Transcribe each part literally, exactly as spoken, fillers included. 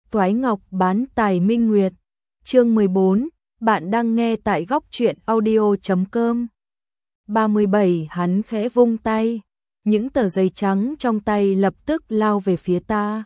Toái Ngọc bán tài minh nguyệt. Chương mười bốn, bạn đang nghe tại góc truyện audio chấm com. ba mươi bảy Hắn khẽ vung tay, những tờ giấy trắng trong tay lập tức lao về phía ta.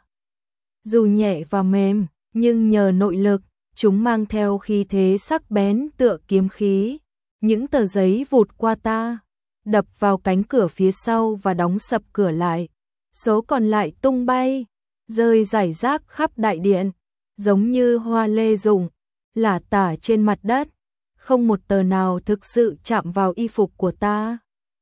Dù nhẹ và mềm, nhưng nhờ nội lực, chúng mang theo khí thế sắc bén tựa kiếm khí. Những tờ giấy vụt qua ta, đập vào cánh cửa phía sau và đóng sập cửa lại. Số còn lại tung bay, rơi rải rác khắp đại điện, giống như hoa lê rụng, lả tả trên mặt đất. Không một tờ nào thực sự chạm vào y phục của ta.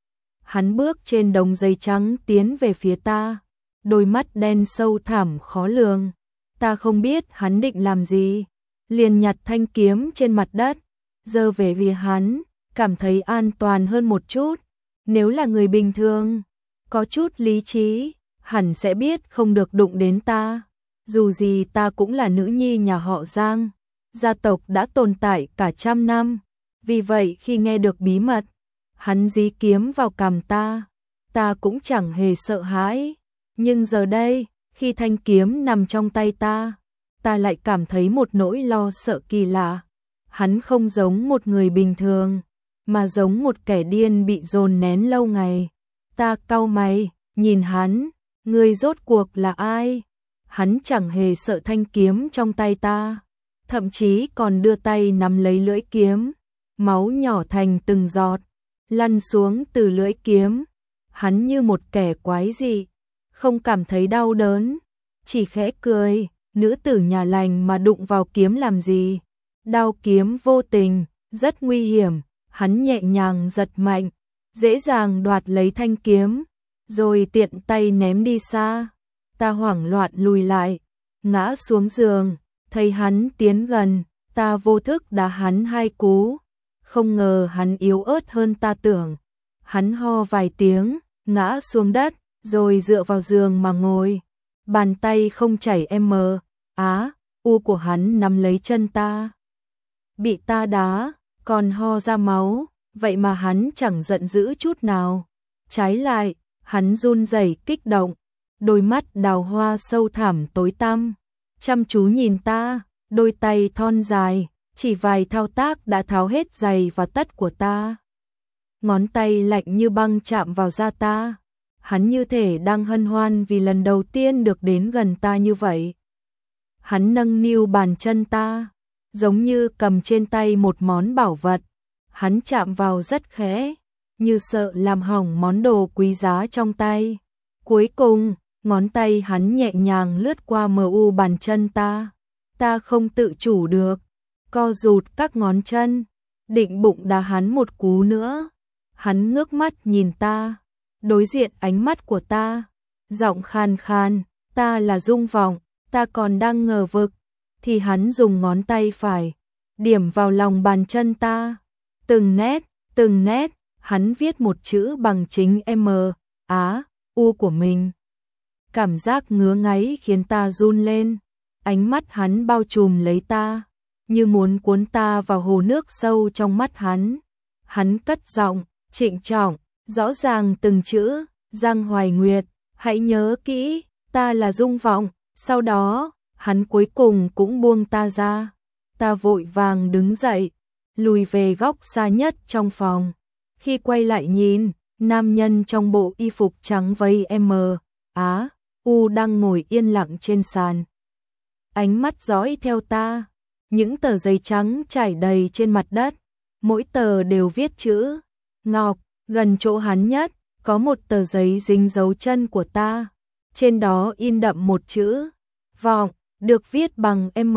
Hắn bước trên đống giấy trắng tiến về phía ta, đôi mắt đen sâu thẳm khó lường. Ta không biết hắn định làm gì, liền nhặt thanh kiếm trên mặt đất, giơ về phía hắn, cảm thấy an toàn hơn một chút. Nếu là người bình thường, có chút lý trí, hẳn sẽ biết không được đụng đến ta. Dù gì ta cũng là nữ nhi nhà họ Giang, gia tộc đã tồn tại cả trăm năm. Vì vậy khi nghe được bí mật, hắn dí kiếm vào cằm ta, ta cũng chẳng hề sợ hãi. Nhưng giờ đây, khi thanh kiếm nằm trong tay ta, ta lại cảm thấy một nỗi lo sợ kỳ lạ. Hắn không giống một người bình thường, mà giống một kẻ điên bị dồn nén lâu ngày. Ta cau mày, nhìn hắn, người rốt cuộc là ai? Hắn chẳng hề sợ thanh kiếm trong tay ta, thậm chí còn đưa tay nắm lấy lưỡi kiếm, máu nhỏ thành từng giọt, lăn xuống từ lưỡi kiếm. Hắn như một kẻ quái dị, không cảm thấy đau đớn, chỉ khẽ cười. Nữ tử nhà lành mà đụng vào kiếm làm gì? Đao kiếm vô tình, rất nguy hiểm. Hắn nhẹ nhàng giật mạnh, dễ dàng đoạt lấy thanh kiếm, rồi tiện tay ném đi xa. Ta hoảng loạn lùi lại, ngã xuống giường, thấy hắn tiến gần, ta vô thức đá hắn hai cú. Không ngờ hắn yếu ớt hơn ta tưởng. Hắn ho vài tiếng, ngã xuống đất, rồi dựa vào giường mà ngồi. Bàn tay không chảy em á, u của hắn nắm lấy chân ta. Bị ta đá, còn ho ra máu, vậy mà hắn chẳng giận dữ chút nào. Trái lại, hắn run rẩy kích động, đôi mắt đào hoa sâu thẳm tối tăm, chăm chú nhìn ta, đôi tay thon dài, chỉ vài thao tác đã tháo hết giày và tất của ta. Ngón tay lạnh như băng chạm vào da ta, hắn như thể đang hân hoan vì lần đầu tiên được đến gần ta như vậy. Hắn nâng niu bàn chân ta, giống như cầm trên tay một món bảo vật. Hắn chạm vào rất khẽ, như sợ làm hỏng món đồ quý giá trong tay. Cuối cùng, ngón tay hắn nhẹ nhàng lướt qua mờ u bàn chân ta. Ta không tự chủ được, co rụt các ngón chân, định bụng đá hắn một cú nữa. Hắn ngước mắt nhìn ta, đối diện ánh mắt của ta, giọng khan khan, ta là Dung Vọng. Ta còn đang ngờ vực, thì hắn dùng ngón tay phải điểm vào lòng bàn chân ta. Từng nét, từng nét, hắn viết một chữ bằng chính M, á, U của mình. Cảm giác ngứa ngáy khiến ta run lên. Ánh mắt hắn bao trùm lấy ta, như muốn cuốn ta vào hồ nước sâu trong mắt hắn. Hắn cất giọng, trịnh trọng, rõ ràng từng chữ, Giang Hoài Nguyệt, hãy nhớ kỹ, ta là Dung Vọng. Sau đó, hắn cuối cùng cũng buông ta ra. Ta vội vàng đứng dậy, lùi về góc xa nhất trong phòng. Khi quay lại nhìn, nam nhân trong bộ y phục trắng vây M, á, U đang ngồi yên lặng trên sàn. Ánh mắt dõi theo ta, những tờ giấy trắng trải đầy trên mặt đất, mỗi tờ đều viết chữ Ngọc. Gần chỗ hắn nhất, có một tờ giấy dính dấu chân của ta. Trên đó in đậm một chữ Vọng, được viết bằng M,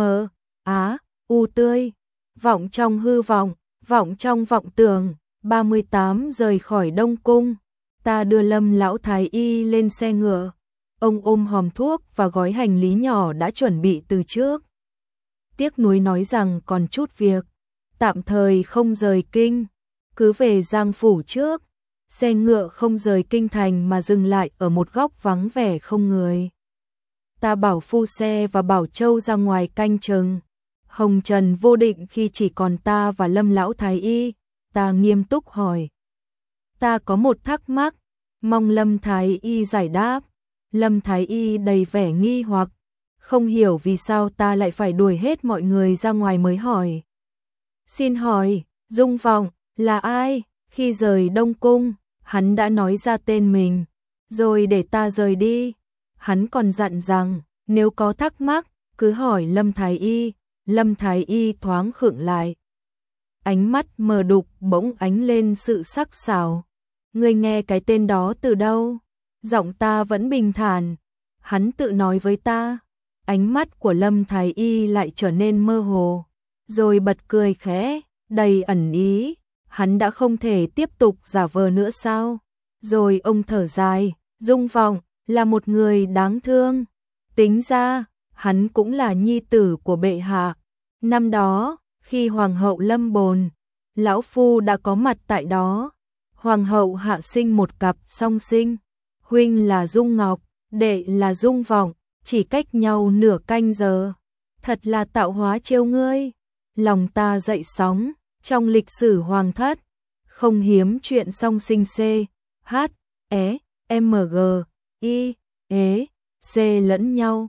á, U tươi. Vọng trong hư vọng, vọng trong vọng tưởng. ba mươi tám rời khỏi Đông Cung. Ta đưa Lâm lão thái y lên xe ngựa. Ông ôm hòm thuốc và gói hành lý nhỏ đã chuẩn bị từ trước. Tiếc nuối nói rằng còn chút việc, tạm thời không rời kinh, cứ về Giang phủ trước. Xe ngựa không rời kinh thành mà dừng lại ở một góc vắng vẻ không người. Ta bảo phu xe và Bảo Châu ra ngoài canh chừng. Hồng trần vô định khi chỉ còn ta và Lâm lão thái y. Ta nghiêm túc hỏi. Ta có một thắc mắc, mong Lâm thái y giải đáp. Lâm thái y đầy vẻ nghi hoặc, không hiểu vì sao ta lại phải đuổi hết mọi người ra ngoài mới hỏi. Xin hỏi, Dung Vọng, là ai? Khi rời Đông Cung, hắn đã nói ra tên mình, rồi để ta rời đi. Hắn còn dặn rằng, nếu có thắc mắc, cứ hỏi Lâm Thái Y. Lâm Thái Y thoáng khựng lại. Ánh mắt mờ đục bỗng ánh lên sự sắc sảo. Ngươi nghe cái tên đó từ đâu? Giọng ta vẫn bình thản. Hắn tự nói với ta. Ánh mắt của Lâm Thái Y lại trở nên mơ hồ, rồi bật cười khẽ, đầy ẩn ý. Hắn đã không thể tiếp tục giả vờ nữa sao? Rồi ông thở dài, Dung Vọng là một người đáng thương. Tính ra, hắn cũng là nhi tử của bệ hạ. Năm đó, khi Hoàng hậu lâm bồn, lão phu đã có mặt tại đó. Hoàng hậu hạ sinh một cặp song sinh, huynh là Dung Ngọc, đệ là Dung Vọng, chỉ cách nhau nửa canh giờ. Thật là tạo hóa trêu ngươi. Lòng ta dậy sóng, trong lịch sử hoàng thất, không hiếm chuyện song sinh C, H, E, M, G, I, E, C lẫn nhau.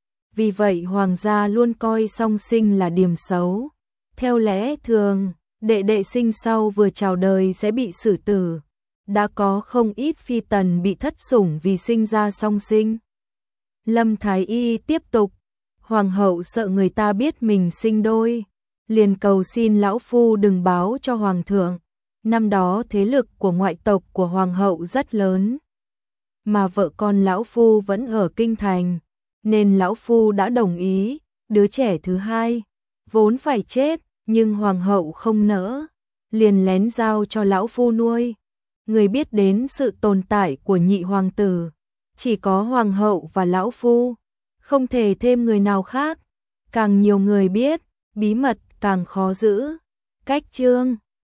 Vì vậy hoàng gia luôn coi song sinh là điểm xấu. Theo lẽ thường, đệ đệ sinh sau vừa chào đời sẽ bị xử tử. Đã có không ít phi tần bị thất sủng vì sinh ra song sinh. Lâm Thái Y tiếp tục, hoàng hậu sợ người ta biết mình sinh đôi, liền cầu xin lão phu đừng báo cho hoàng thượng. Năm đó thế lực của ngoại tộc của hoàng hậu rất lớn, mà vợ con lão phu vẫn ở kinh thành, nên lão phu đã đồng ý. Đứa trẻ thứ hai vốn phải chết, nhưng hoàng hậu không nỡ, liền lén giao cho lão phu nuôi. Người biết đến sự tồn tại của nhị hoàng tử, chỉ có hoàng hậu và lão phu, không thể thêm người nào khác. Càng nhiều người biết, bí mật càng khó giữ. Cách chương